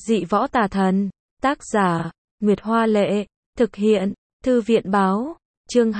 Dị võ tà thần. Tác giả, Nguyệt Hoa Lệ. Thực hiện, Thư viện Báo. Chương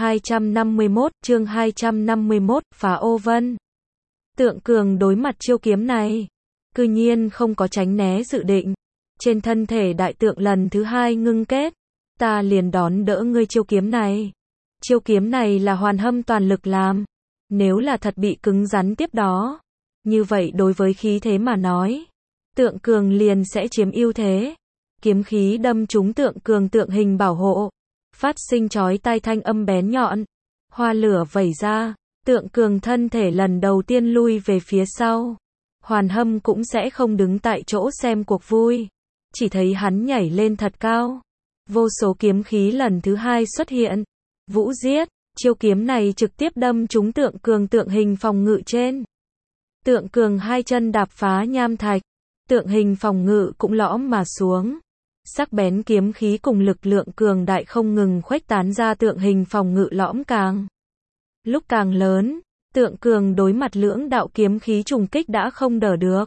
251, Phá Ô Vân. Tượng Cường đối mặt chiêu kiếm này, cư nhiên không có tránh né dự định. Trên thân thể đại tượng lần thứ hai ngưng kết. Ta liền đón đỡ ngươi chiêu kiếm này. Chiêu kiếm này là Hoàn Hâm toàn lực làm. Nếu là thật bị cứng rắn tiếp đó, như vậy đối với khí thế mà nói, Tượng Cường liền sẽ chiếm ưu thế. Kiếm khí đâm trúng Tượng Cường tượng hình bảo hộ, phát sinh chói tai thanh âm bén nhọn. Hoa lửa vẩy ra, Tượng Cường thân thể lần đầu tiên lui về phía sau. Hoàn Hâm cũng sẽ không đứng tại chỗ xem cuộc vui, chỉ thấy hắn nhảy lên thật cao. Vô số kiếm khí lần thứ hai xuất hiện. Vũ giết, chiêu kiếm này trực tiếp đâm trúng Tượng Cường tượng hình phòng ngự trên. Tượng Cường hai chân đạp phá nham thạch, tượng hình phòng ngự cũng lõm mà xuống. Sắc bén kiếm khí cùng lực lượng cường đại không ngừng khuếch tán ra, tượng hình phòng ngự lõm càng lúc càng lớn. Tượng Cường đối mặt lưỡng đạo kiếm khí trùng kích đã không đỡ được.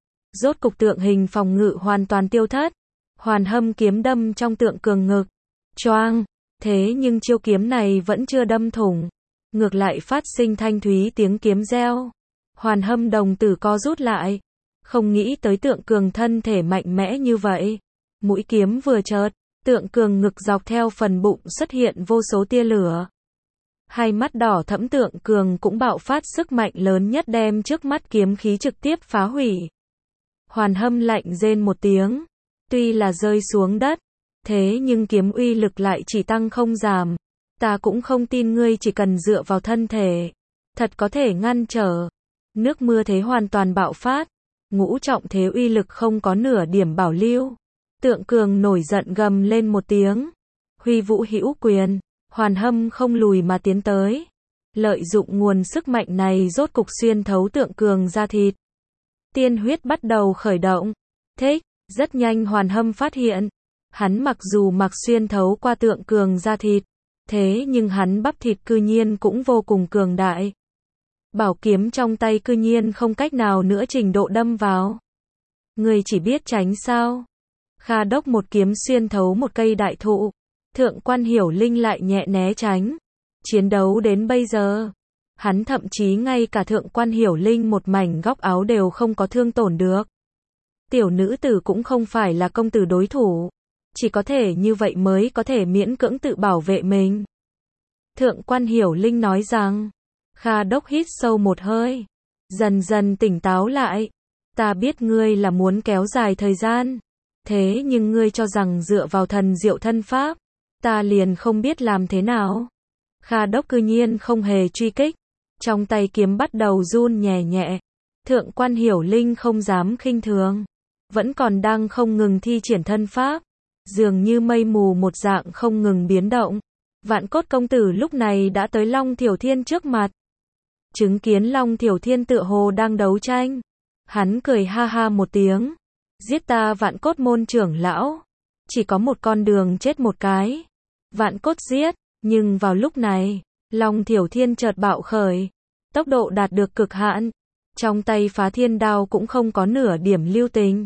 Rốt cục tượng hình phòng ngự hoàn toàn tiêu thất. Hoàn Hâm kiếm đâm trong Tượng Cường ngực. Choang! Thế nhưng chiêu kiếm này vẫn chưa đâm thủng, ngược lại phát sinh thanh thúy tiếng kiếm reo. Hoàn Hâm đồng tử co rút lại, không nghĩ tới Tượng Cường thân thể mạnh mẽ như vậy. Mũi kiếm vừa chợt, Tượng Cường ngực dọc theo phần bụng xuất hiện vô số tia lửa. Hai mắt đỏ thẫm Tượng Cường cũng bạo phát sức mạnh lớn nhất, đem trước mắt kiếm khí trực tiếp phá hủy. Hoàn Hâm lạnh rên một tiếng, tuy là rơi xuống đất, thế nhưng kiếm uy lực lại chỉ tăng không giảm. Ta cũng không tin ngươi chỉ cần dựa vào thân thể, thật có thể ngăn trở. Nước mưa thế hoàn toàn bạo phát, ngũ trọng thế uy lực không có nửa điểm bảo lưu. Tượng Cường nổi giận gầm lên một tiếng, huy vũ hữu quyền. Hoàn Hâm không lùi mà tiến tới, lợi dụng nguồn sức mạnh này rốt cục xuyên thấu Tượng Cường da thịt. Tiên huyết bắt đầu khởi động. Thích, rất nhanh Hoàn Hâm phát hiện, hắn mặc dù mặc xuyên thấu qua Tượng Cường da thịt, thế nhưng hắn bắp thịt cư nhiên cũng vô cùng cường đại. Bảo kiếm trong tay cư nhiên không cách nào nữa trình độ đâm vào. Người chỉ biết tránh sao? Kha Đốc một kiếm xuyên thấu một cây đại thụ, Thượng quan Hiểu Linh lại nhẹ né tránh. Chiến đấu đến bây giờ, hắn thậm chí ngay cả Thượng quan Hiểu Linh một mảnh góc áo đều không có thương tổn được. Tiểu nữ tử cũng không phải là công tử đối thủ, chỉ có thể như vậy mới có thể miễn cưỡng tự bảo vệ mình. Thượng quan Hiểu Linh nói rằng. Kha Đốc hít sâu một hơi, dần dần tỉnh táo lại. Ta biết ngươi là muốn kéo dài thời gian, thế nhưng ngươi cho rằng dựa vào thần diệu thân pháp, ta liền không biết làm thế nào. Kha Đốc cư nhiên không hề truy kích, trong tay kiếm bắt đầu run nhẹ nhẹ. Thượng quan Hiểu Linh không dám khinh thường, vẫn còn đang không ngừng thi triển thân pháp, dường như mây mù một dạng không ngừng biến động. Vạn Cốt công tử lúc này đã tới Long Thiểu Thiên trước mặt. Chứng kiến Long Thiểu Thiên tựa hồ đang đấu tranh, hắn cười ha ha một tiếng. Giết ta Vạn Cốt môn trưởng lão, chỉ có một con đường chết một cái. Vạn Cốt giết, nhưng vào lúc này, Long Thiểu Thiên chợt bạo khởi, tốc độ đạt được cực hạn, trong tay Phá Thiên đao cũng không có nửa điểm lưu tình.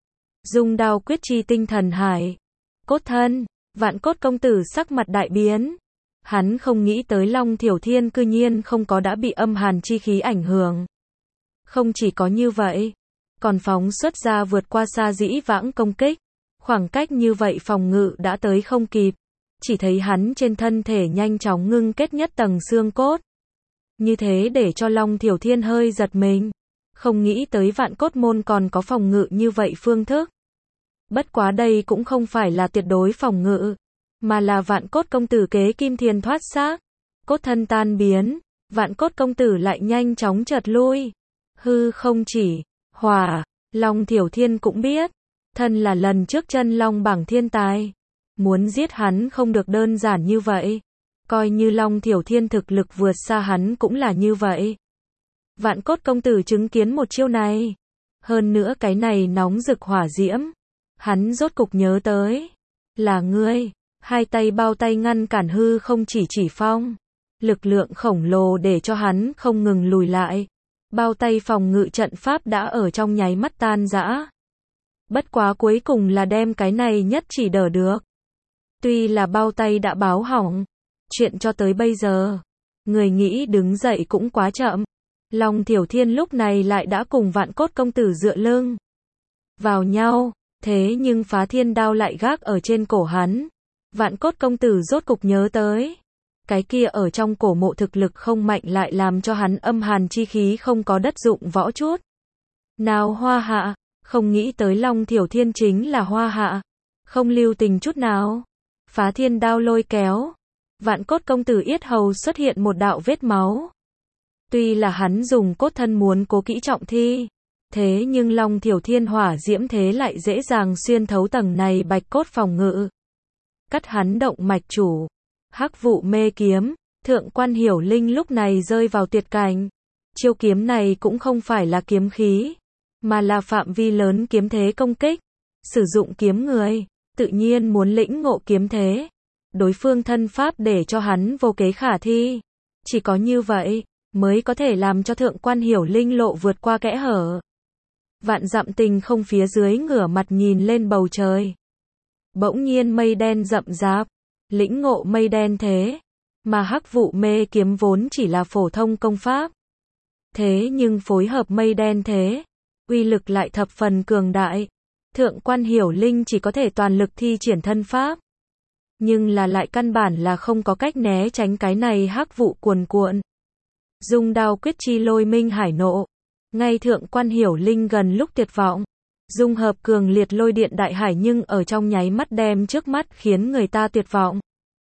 Dung đao quyết chi tinh thần hải, cốt thân. Vạn Cốt công tử sắc mặt đại biến. Hắn không nghĩ tới Long Thiểu Thiên cư nhiên không có đã bị âm hàn chi khí ảnh hưởng. Không chỉ có như vậy, còn phóng xuất ra vượt qua xa dĩ vãng công kích. Khoảng cách như vậy phòng ngự đã tới không kịp. Chỉ thấy hắn trên thân thể nhanh chóng ngưng kết nhất tầng xương cốt. Như thế để cho Long Thiểu Thiên hơi giật mình. Không nghĩ tới Vạn Cốt môn còn có phòng ngự như vậy phương thức. Bất quá đây cũng không phải là tuyệt đối phòng ngự, mà là Vạn Cốt công tử kế kim thiền thoát xác, cốt thân tan biến, Vạn Cốt công tử lại nhanh chóng chợt lui. Hư không chỉ, hỏa, Long Thiểu Thiên cũng biết, thân là lần trước chân long bảng thiên tài, muốn giết hắn không được đơn giản như vậy, coi như Long Thiểu Thiên thực lực vượt xa hắn cũng là như vậy. Vạn Cốt công tử chứng kiến một chiêu này, hơn nữa cái này nóng rực hỏa diễm, hắn rốt cục nhớ tới, là ngươi. Hai tay bao tay ngăn cản hư không chỉ phong, lực lượng khổng lồ để cho hắn không ngừng lùi lại. Bao tay phòng ngự trận pháp đã ở trong nháy mắt tan rã. Bất quá cuối cùng là đem cái này nhất chỉ đỡ được. Tuy là bao tay đã báo hỏng, chuyện cho tới bây giờ, người nghĩ đứng dậy cũng quá chậm. Long Thiểu Thiên lúc này lại đã cùng Vạn Cốt công tử dựa lưng vào nhau, thế nhưng Phá Thiên đao lại gác ở trên cổ hắn. Vạn Cốt công tử rốt cục nhớ tới, cái kia ở trong cổ mộ thực lực không mạnh lại làm cho hắn âm hàn chi khí không có đất dụng võ chút. Nào Hoa Hạ, không nghĩ tới Long Thiểu Thiên chính là Hoa Hạ, không lưu tình chút nào. Phá Thiên đao lôi kéo, Vạn Cốt công tử yết hầu xuất hiện một đạo vết máu. Tuy là hắn dùng cốt thân muốn cố kỹ trọng thi, thế nhưng Long Thiểu Thiên hỏa diễm thế lại dễ dàng xuyên thấu tầng này bạch cốt phòng ngự, cắt hắn động mạch chủ. Hắc vụ mê kiếm, Thượng Quan Hiểu Linh lúc này rơi vào tuyệt cảnh. Chiêu kiếm này cũng không phải là kiếm khí, mà là phạm vi lớn kiếm thế công kích. Sử dụng kiếm người, tự nhiên muốn lĩnh ngộ kiếm thế. Đối phương thân pháp để cho hắn vô kế khả thi. Chỉ có như vậy, mới có thể làm cho Thượng Quan Hiểu Linh lộ vượt qua kẽ hở. Vạn Dặm Tình không phía dưới ngửa mặt nhìn lên bầu trời. Bỗng nhiên mây đen rậm rạp, lĩnh ngộ mây đen thế, mà hắc vụ mê kiếm vốn chỉ là phổ thông công pháp. Thế nhưng phối hợp mây đen thế, uy lực lại thập phần cường đại. Thượng Quan Hiểu Linh chỉ có thể toàn lực thi triển thân pháp, nhưng là lại căn bản là không có cách né tránh cái này hắc vụ cuồn cuộn. Dung đao quyết chi lôi minh hải nộ, ngay Thượng Quan Hiểu Linh gần lúc tuyệt vọng, dung hợp cường liệt lôi điện đại hải nhưng ở trong nháy mắt đem trước mắt khiến người ta tuyệt vọng.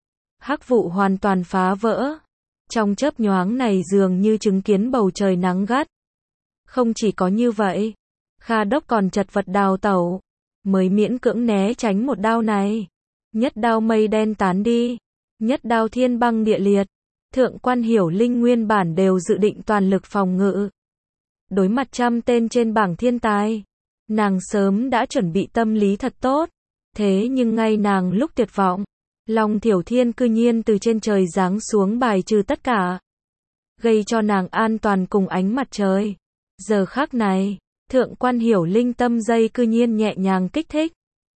Hắc vụ hoàn toàn phá vỡ. Trong chớp nhoáng này dường như chứng kiến bầu trời nắng gắt. Không chỉ có như vậy, Kha Đốc còn chật vật đào tẩu, mới miễn cưỡng né tránh một đao này. Nhất đao mây đen tán đi, nhất đao thiên băng địa liệt. Thượng Quan Hiểu Linh nguyên bản đều dự định toàn lực phòng ngự. Đối mặt trăm tên trên bảng thiên tài, nàng sớm đã chuẩn bị tâm lý thật tốt. Thế nhưng ngay nàng lúc tuyệt vọng, Long Thiểu Thiên cư nhiên từ trên trời giáng xuống bài trừ tất cả, gây cho nàng an toàn cùng ánh mặt trời. Giờ khắc này, Thượng Quan Hiểu Linh tâm dây cư nhiên nhẹ nhàng kích thích.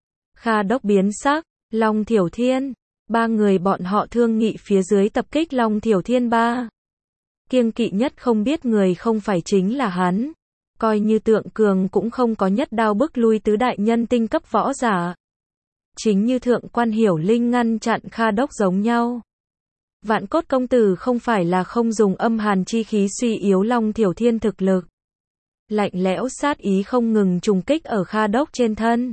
Kha Đốc biến sắc, Long Thiểu Thiên, ba người bọn họ thương nghị phía dưới tập kích Long Thiểu Thiên ba. Kiêng kỵ nhất không biết người không phải chính là hắn, coi như Tượng Cường cũng không có nhất đao bức lui tứ đại nhân tinh cấp võ giả. Chính như Thượng Quan Hiểu Linh ngăn chặn Kha Đốc giống nhau. Vạn Cốt công tử không phải là không dùng âm hàn chi khí suy yếu Long Thiểu Thiên thực lực. Lạnh lẽo sát ý không ngừng trùng kích ở Kha Đốc trên thân.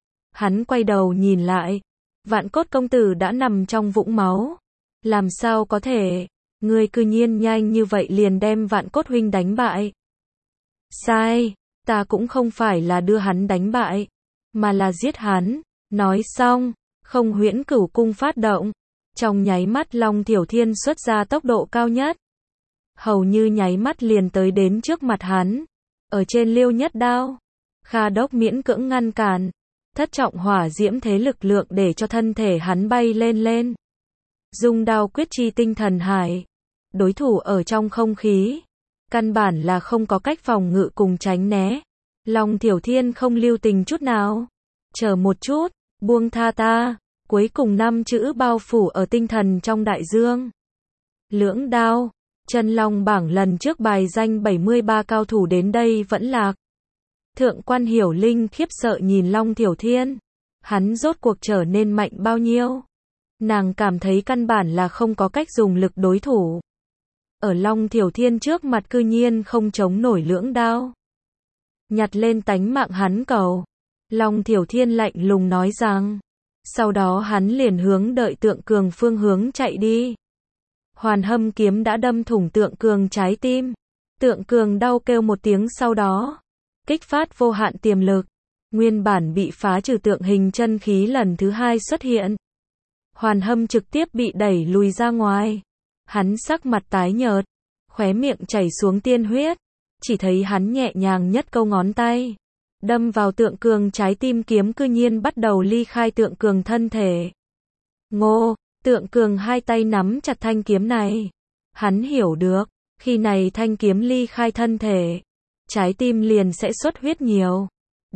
Hắn quay đầu nhìn lại, Vạn Cốt công tử đã nằm trong vũng máu. Làm sao có thể, ngươi cư nhiên nhanh như vậy liền đem Vạn Cốt huynh đánh bại. Sai, ta cũng không phải là đưa hắn đánh bại, mà là giết hắn. Nói xong, không huyễn cửu cung phát động. Trong nháy mắt Long Thiểu Thiên xuất ra tốc độ cao nhất. Hầu như nháy mắt liền tới đến trước mặt hắn. Ở trên liêu nhất đao, Kha Đốc miễn cưỡng ngăn cản. Thất trọng hỏa diễm thế lực lượng để cho thân thể hắn bay lên lên. Dung đao quyết chi tinh thần hải. Đối thủ ở trong không khí, căn bản là không có cách phòng ngự cùng tránh né. Long Thiểu Thiên không lưu tình chút nào. Chờ một chút, buông tha ta. Cuối cùng 5 chữ bao phủ ở tinh thần trong đại dương. Lưỡng đao, Chân Long bảng lần trước bài danh 73 cao thủ đến đây vẫn lạc. Thượng Quan Hiểu Linh khiếp sợ nhìn Long Thiểu Thiên. Hắn rốt cuộc trở nên mạnh bao nhiêu? Nàng cảm thấy căn bản là không có cách dùng lực đối thủ. Ở Long Thiểu Thiên trước mặt cư nhiên không chống nổi lưỡng đao. Nhặt lên tánh mạng hắn cầu. Long Thiểu Thiên lạnh lùng nói rằng. Sau đó hắn liền hướng đợi Tượng Cường phương hướng chạy đi. Hoàn Hâm kiếm đã đâm thủng Tượng Cường trái tim. Tượng Cường đau kêu một tiếng sau đó. Kích phát vô hạn tiềm lực. Nguyên bản bị phá trừ tượng hình chân khí lần thứ 2 xuất hiện. Hoàn Hâm trực tiếp bị đẩy lùi ra ngoài. Hắn sắc mặt tái nhợt, khóe miệng chảy xuống tiên huyết. Chỉ thấy hắn nhẹ nhàng nhất câu ngón tay, đâm vào Tượng Cường trái tim, kiếm cư nhiên bắt đầu ly khai Tượng Cường thân thể. Ngô, Tượng Cường hai tay nắm chặt thanh kiếm này. Hắn hiểu được, khi này thanh kiếm ly khai thân thể, trái tim liền sẽ xuất huyết nhiều.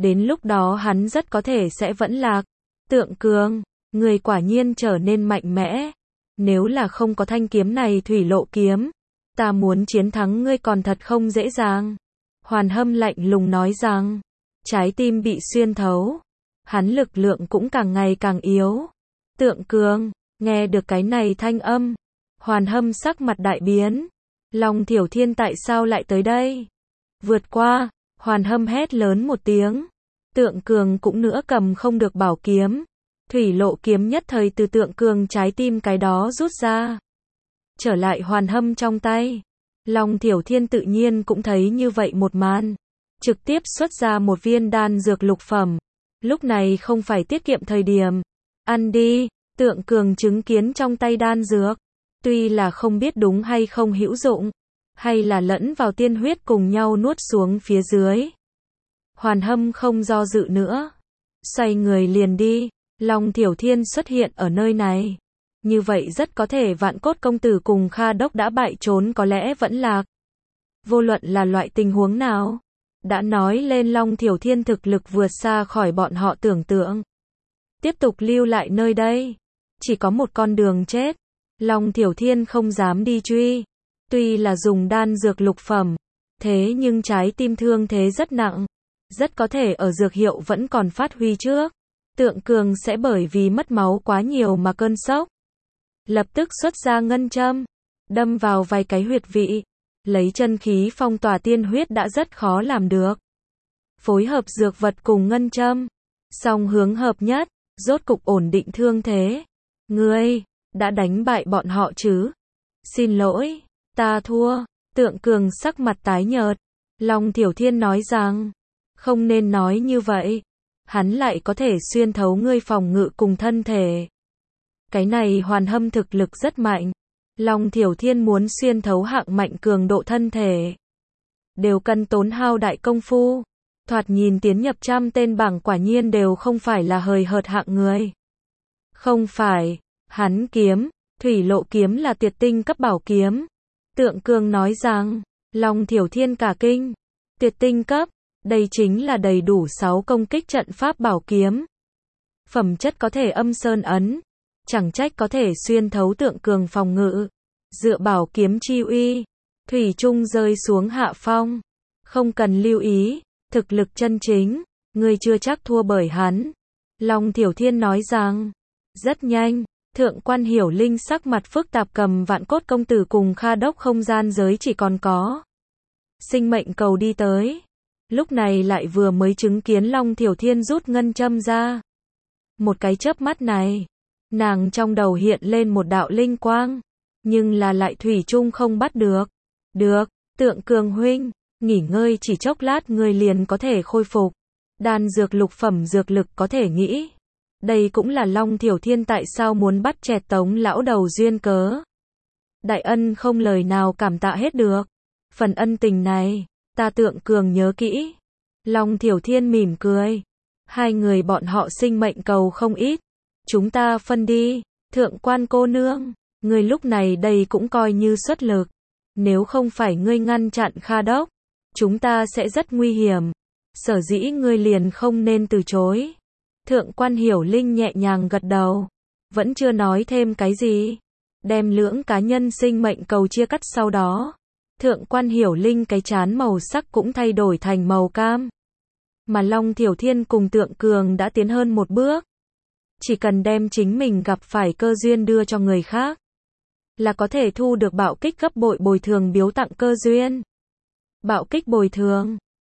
Đến lúc đó hắn rất có thể sẽ vẫn lạc. Tượng Cường, người quả nhiên trở nên mạnh mẽ. Nếu là không có thanh kiếm này thủy lộ kiếm, ta muốn chiến thắng ngươi còn thật không dễ dàng. Hoàn Hâm lạnh lùng nói rằng, trái tim bị xuyên thấu. Hắn lực lượng cũng càng ngày càng yếu. Tượng Cường, nghe được cái này thanh âm. Hoàn Hâm sắc mặt đại biến. Long Thiểu Thiên tại sao lại tới đây? Vượt qua, Hoàn Hâm hét lớn một tiếng. Tượng Cường cũng nữa cầm không được bảo kiếm. Thủy lộ kiếm nhất thời từ Tượng Cường trái tim cái đó rút ra. Trở lại Hoàn Hâm trong tay. Long Thiểu Thiên tự nhiên cũng thấy như vậy một màn. Trực tiếp xuất ra một viên đan dược lục phẩm. Lúc này không phải tiết kiệm thời điểm. Ăn đi, Tượng Cường chứng kiến trong tay đan dược. Tuy là không biết đúng hay không hữu dụng. Hay là lẫn vào tiên huyết cùng nhau nuốt xuống phía dưới. Hoàn Hâm không do dự nữa. Xoay người liền đi. Long Thiểu Thiên xuất hiện ở nơi này. Như vậy rất có thể Vạn Cốt công tử cùng Kha Đốc đã bại trốn có lẽ vẫn lạc. Vô luận là loại tình huống nào. Đã nói lên Long Thiểu Thiên thực lực vượt xa khỏi bọn họ tưởng tượng. Tiếp tục lưu lại nơi đây. Chỉ có một con đường chết. Long Thiểu Thiên không dám đi truy. Tuy là dùng đan dược lục phẩm. Thế nhưng trái tim thương thế rất nặng. Rất có thể ở dược hiệu vẫn còn phát huy trước. Tượng Cường sẽ bởi vì mất máu quá nhiều mà cơn sốc. Lập tức xuất ra ngân châm. Đâm vào vài cái huyệt vị. Lấy chân khí phong tỏa tiên huyết đã rất khó làm được. Phối hợp dược vật cùng ngân châm. Song hướng hợp nhất. Rốt cục ổn định thương thế. Ngươi, đã đánh bại bọn họ chứ? Xin lỗi, ta thua. Tượng Cường sắc mặt tái nhợt. Long Thiểu Thiên nói rằng, không nên nói như vậy. Hắn lại có thể xuyên thấu ngươi phòng ngự cùng thân thể. Cái này Hoàn Hâm thực lực rất mạnh. Long Thiểu Thiên muốn xuyên thấu hạng mạnh cường độ thân thể. Đều cần tốn hao đại công phu. Thoạt nhìn tiến nhập 100 tên bảng quả nhiên đều không phải là hời hợt hạng người. Không phải, hắn kiếm, thủy lộ kiếm là tuyệt tinh cấp bảo kiếm. Tượng Cường nói rằng, Long Thiểu Thiên cả kinh. Tuyệt tinh cấp, đây chính là đầy đủ 6 công kích trận pháp bảo kiếm. Phẩm chất có thể âm sơn ấn. Chẳng trách có thể xuyên thấu Tượng Cường phòng ngự. Dựa bảo kiếm chi uy, thủy chung rơi xuống hạ phong. Không cần lưu ý, thực lực chân chính, ngươi chưa chắc thua bởi hắn. Long Thiểu Thiên nói rằng, rất nhanh, Thượng quan Hiểu Linh sắc mặt phức tạp cầm Vạn Cốt công tử cùng Kha Đốc không gian giới chỉ còn có. Sinh mệnh cầu đi tới. Lúc này lại vừa mới chứng kiến Long Thiểu Thiên rút ngân châm ra. Một cái chớp mắt này, nàng trong đầu hiện lên một đạo linh quang. Nhưng là lại thủy chung không bắt được. Được, Tượng Cường huynh, nghỉ ngơi chỉ chốc lát ngươi liền có thể khôi phục. Đan dược lục phẩm dược lực có thể nghĩ. Đây cũng là Long Thiểu Thiên tại sao muốn bắt chẹt Tống lão đầu duyên cớ. Đại ân không lời nào cảm tạ hết được. Phần ân tình này, ta Tượng Cường nhớ kỹ. Long Thiểu Thiên mỉm cười. Hai người bọn họ sinh mệnh cầu không ít. Chúng ta phân đi, Thượng quan cô nương. Ngươi lúc này đây cũng coi như xuất lực. Nếu không phải ngươi ngăn chặn Kha Đốc, chúng ta sẽ rất nguy hiểm. Sở dĩ ngươi liền không nên từ chối. Thượng quan Hiểu Linh nhẹ nhàng gật đầu. Vẫn chưa nói thêm cái gì. Đem lưỡng cá nhân sinh mệnh cầu chia cắt sau đó. Thượng quan Hiểu Linh cái trán màu sắc cũng thay đổi thành màu cam. Mà Long Thiểu Thiên cùng Tượng Cường đã tiến hơn một bước. Chỉ cần đem chính mình gặp phải cơ duyên đưa cho người khác. Là có thể thu được bạo kích gấp bội bồi thường biếu tặng cơ duyên. Bạo kích bồi thường,